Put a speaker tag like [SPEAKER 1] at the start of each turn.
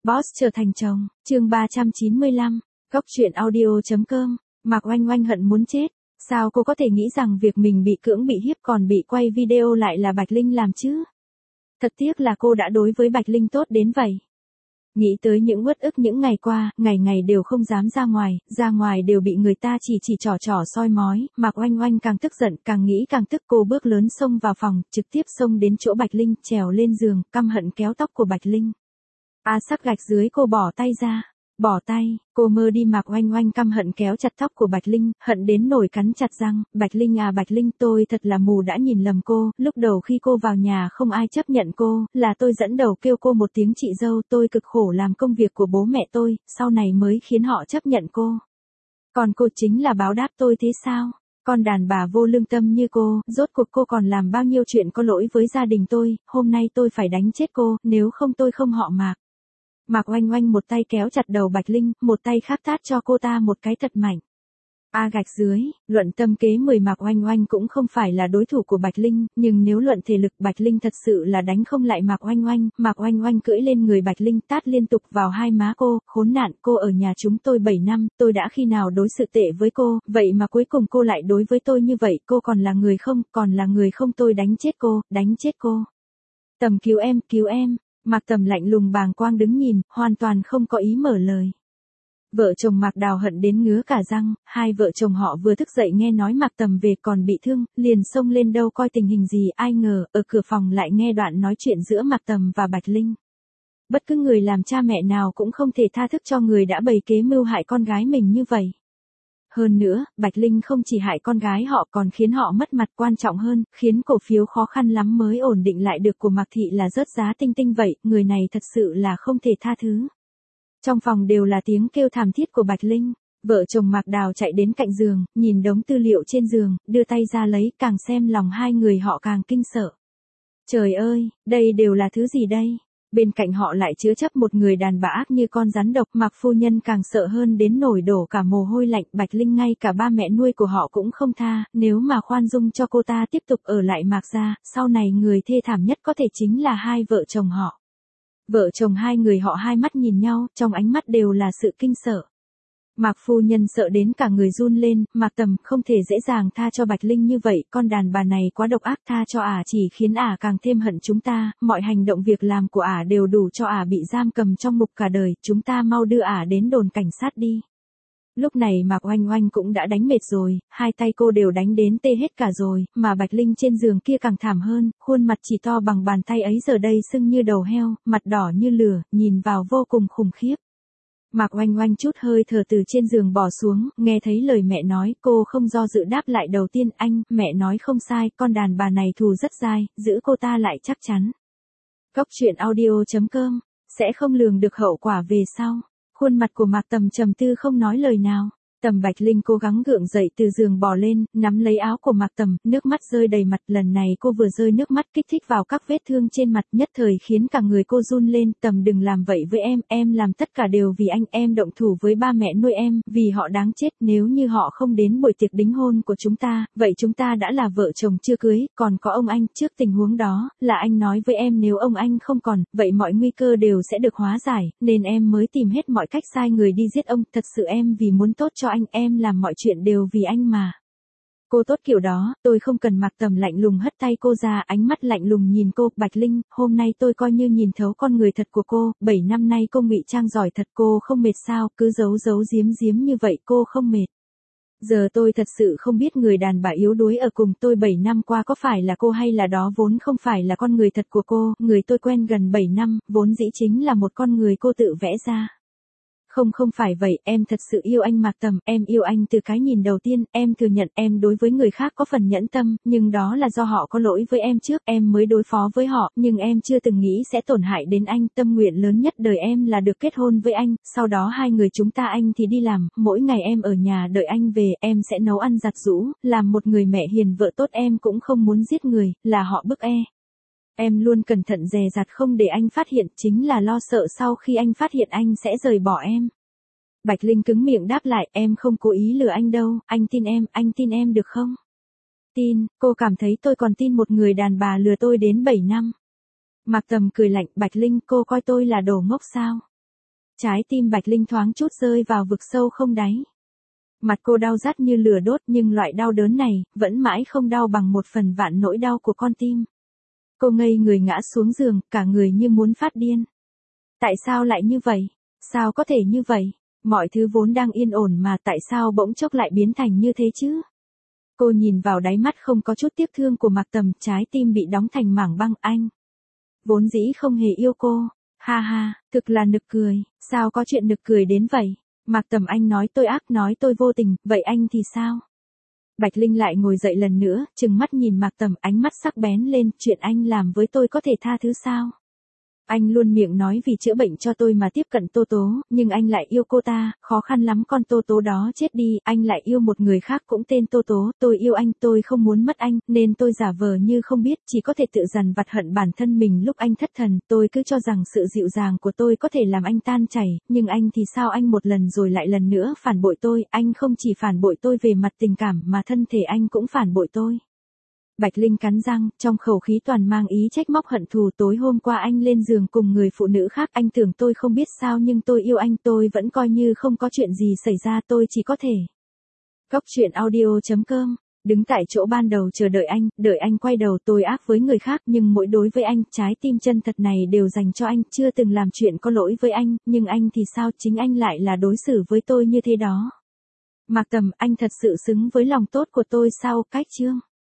[SPEAKER 1] Boss trở thành chồng, chương 395, Góc truyện audio.com, Mạc Oanh Oanh hận muốn chết. Sao cô có thể nghĩ rằng việc mình bị cưỡng bị hiếp còn bị quay video lại là Bạch Linh làm chứ? Thật tiếc là cô đã đối với Bạch Linh tốt đến vậy. Nghĩ tới những uất ức những ngày qua, ngày ngày đều không dám ra ngoài đều bị người ta chỉ trỏ soi mói, Mạc Oanh Oanh càng tức giận, càng nghĩ càng tức. Cô bước lớn xông vào phòng, trực tiếp xông đến chỗ Bạch Linh, trèo lên giường, căm hận kéo tóc của Bạch Linh. Sắp gạch dưới cô bỏ tay ra. Bỏ tay, cô mơ đi. Mạc Oanh Oanh căm hận kéo chặt tóc của Bạch Linh, hận đến nổi cắn chặt răng. Bạch Linh à Bạch Linh, tôi thật là mù đã nhìn lầm cô, lúc đầu khi cô vào nhà không ai chấp nhận cô, là tôi dẫn đầu kêu cô một tiếng chị dâu, tôi cực khổ làm công việc của bố mẹ tôi, sau này mới khiến họ chấp nhận cô. Còn cô chính là báo đáp tôi thế sao? Con đàn bà vô lương tâm như cô, rốt cuộc cô còn làm bao nhiêu chuyện có lỗi với gia đình tôi, hôm nay tôi phải đánh chết cô, nếu không tôi không họ Mạc. Mạc Oanh Oanh một tay kéo chặt đầu Bạch Linh, một tay khác tát cho cô ta một cái thật mạnh. Gạch dưới, luận tâm kế 10 Mạc Oanh Oanh cũng không phải là đối thủ của Bạch Linh, nhưng nếu luận thể lực Bạch Linh thật sự là đánh không lại Mạc Oanh Oanh. Mạc Oanh Oanh cưỡi lên người Bạch Linh tát liên tục vào hai má cô, khốn nạn, cô ở nhà chúng tôi 7 năm, tôi đã khi nào đối xử tệ với cô, vậy mà cuối cùng cô lại đối với tôi như vậy, cô còn là người không, tôi đánh chết cô. Tầm cứu em. Mạc Tầm lạnh lùng bàng quang đứng nhìn, hoàn toàn không có ý mở lời. Vợ chồng Mạc Đào hận đến ngứa cả răng, hai vợ chồng họ vừa thức dậy nghe nói Mạc Tầm về còn bị thương, liền xông lên đâu coi tình hình gì, ai ngờ, ở cửa phòng lại nghe đoạn nói chuyện giữa Mạc Tầm và Bạch Linh. Bất cứ người làm cha mẹ nào cũng không thể tha thức cho người đã bày kế mưu hại con gái mình như vậy. Hơn nữa, Bạch Linh không chỉ hại con gái họ còn khiến họ mất mặt, quan trọng hơn, khiến cổ phiếu khó khăn lắm mới ổn định lại được của Mạc Thị là rớt giá tinh vậy, người này thật sự là không thể tha thứ. Trong phòng đều là tiếng kêu thảm thiết của Bạch Linh, vợ chồng Mạc Đào chạy đến cạnh giường, nhìn đống tư liệu trên giường, đưa tay ra lấy, càng xem lòng hai người họ càng kinh sợ. Trời ơi, đây đều là thứ gì đây? Bên cạnh họ lại chứa chấp một người đàn bà ác như con rắn độc. Mạc phu nhân càng sợ hơn đến nổi đổ cả mồ hôi lạnh. Bạch Linh ngay cả ba mẹ nuôi của họ cũng không tha, nếu mà khoan dung cho cô ta tiếp tục ở lại Mạc gia, sau này người thê thảm nhất có thể chính là hai vợ chồng họ. Vợ chồng hai người họ hai mắt nhìn nhau, trong ánh mắt đều là sự kinh sợ. Mạc phu nhân sợ đến cả người run lên. Mạc Tầm không thể dễ dàng tha cho Bạch Linh như vậy, con đàn bà này quá độc ác, tha cho chỉ khiến càng thêm hận chúng ta, mọi hành động việc làm của đều đủ cho bị giam cầm trong ngục cả đời, chúng ta mau đưa đến đồn cảnh sát đi. Lúc này Mạc Oanh Oanh cũng đã đánh mệt rồi, hai tay cô đều đánh đến tê hết cả rồi, mà Bạch Linh trên giường kia càng thảm hơn, khuôn mặt chỉ to bằng bàn tay ấy giờ đây sưng như đầu heo, mặt đỏ như lửa, nhìn vào vô cùng khủng khiếp. Mạc Oanh Oanh chút hơi thở từ trên giường bỏ xuống, nghe thấy lời mẹ nói, cô không do dự đáp lại đầu tiên, mẹ nói không sai, con đàn bà này thù rất dai, giữ cô ta lại chắc chắn. Góc truyện audio.com, sẽ không lường được hậu quả về sau. Khuôn mặt của Mạc Tầm trầm tư không nói lời nào. Tầm Bạch Linh cố gắng gượng dậy từ giường bò lên, nắm lấy áo của Mạc Tầm, nước mắt rơi đầy mặt, lần này cô vừa rơi nước mắt kích thích vào các vết thương trên mặt, nhất thời khiến cả người cô run lên. Tầm đừng làm vậy với em làm tất cả đều vì anh, em động thủ với ba mẹ nuôi em, vì họ đáng chết, nếu như họ không đến buổi tiệc đính hôn của chúng ta, vậy chúng ta đã là vợ chồng chưa cưới, còn có ông anh, trước tình huống đó, là anh nói với em nếu ông anh không còn, vậy mọi nguy cơ đều sẽ được hóa giải, nên em mới tìm hết mọi cách sai người đi giết ông, thật sự em vì muốn tốt cho anh, em làm mọi chuyện đều vì anh mà. Cô tốt kiểu đó, tôi không cần. Mạc Tầm lạnh lùng hất tay cô ra, ánh mắt lạnh lùng nhìn cô. Bạch Linh, hôm nay tôi coi như nhìn thấu con người thật của cô, 7 năm nay cô ngụy trang giỏi thật, cô không mệt sao, cứ giấu giếm như vậy, cô không mệt. Giờ tôi thật sự không biết người đàn bà yếu đuối ở cùng tôi 7 năm qua có phải là cô hay là đó vốn không phải là con người thật của cô, người tôi quen gần 7 năm, vốn dĩ chính là một con người cô tự vẽ ra. Không phải vậy, em thật sự yêu anh Mạc Tầm, em yêu anh từ cái nhìn đầu tiên, em thừa nhận em đối với người khác có phần nhẫn tâm, nhưng đó là do họ có lỗi với em trước, em mới đối phó với họ, nhưng em chưa từng nghĩ sẽ tổn hại đến anh, tâm nguyện lớn nhất đời em là được kết hôn với anh, sau đó hai người chúng ta anh thì đi làm, mỗi ngày em ở nhà đợi anh về, em sẽ nấu ăn giặt giũ, làm một người mẹ hiền vợ tốt, em cũng không muốn giết người, là họ bức Em luôn cẩn thận dè dặt không để anh phát hiện, chính là lo sợ sau khi anh phát hiện anh sẽ rời bỏ em. Bạch Linh cứng miệng đáp lại, em không cố ý lừa anh đâu, anh tin em được không? Tin, cô cảm thấy tôi còn tin một người đàn bà lừa tôi đến 7 năm. Mạc Tầm cười lạnh, Bạch Linh, cô coi tôi là đồ ngốc sao? Trái tim Bạch Linh thoáng chút rơi vào vực sâu không đáy. Mặt cô đau rát như lửa đốt nhưng loại đau đớn này, vẫn mãi không đau bằng một phần vạn nỗi đau của con tim. Cô ngây người ngã xuống giường, cả người như muốn phát điên. Tại sao lại như vậy? Sao có thể như vậy? Mọi thứ vốn đang yên ổn mà tại sao bỗng chốc lại biến thành như thế chứ? Cô nhìn vào đáy mắt không có chút tiếc thương của Mạc Tầm, trái tim bị đóng thành mảng băng. Anh vốn dĩ không hề yêu cô. Ha ha, thực là nực cười, sao có chuyện nực cười đến vậy? Mạc Tầm, anh nói tôi ác, nói tôi vô tình, vậy anh thì sao? Bạch Linh lại ngồi dậy lần nữa, trừng mắt nhìn Mạc Tầm, ánh mắt sắc bén lên, chuyện anh làm với tôi có thể tha thứ sao? Anh luôn miệng nói vì chữa bệnh cho tôi mà tiếp cận Tô Tố, nhưng anh lại yêu cô ta, khó khăn lắm con Tô Tố đó chết đi, anh lại yêu một người khác cũng tên Tô Tố, tôi yêu anh, tôi không muốn mất anh, nên tôi giả vờ như không biết, chỉ có thể tự dằn vặt hận bản thân mình lúc anh thất thần, tôi cứ cho rằng sự dịu dàng của tôi có thể làm anh tan chảy, nhưng anh thì sao, anh một lần rồi lại lần nữa phản bội tôi, anh không chỉ phản bội tôi về mặt tình cảm mà thân thể anh cũng phản bội tôi. Bạch Linh cắn răng, trong khẩu khí toàn mang ý trách móc hận thù, tối hôm qua anh lên giường cùng người phụ nữ khác, anh tưởng tôi không biết sao nhưng tôi yêu anh, tôi vẫn coi như không có chuyện gì xảy ra, tôi chỉ có thể. Cóc truyện audio.com, đứng tại chỗ ban đầu chờ đợi anh quay đầu, tôi ác với người khác nhưng mỗi đối với anh, trái tim chân thật này đều dành cho anh, chưa từng làm chuyện có lỗi với anh, nhưng anh thì sao, chính anh lại là đối xử với tôi như thế đó. Mạc Tầm, anh thật sự xứng với lòng tốt của tôi sao? Cách chương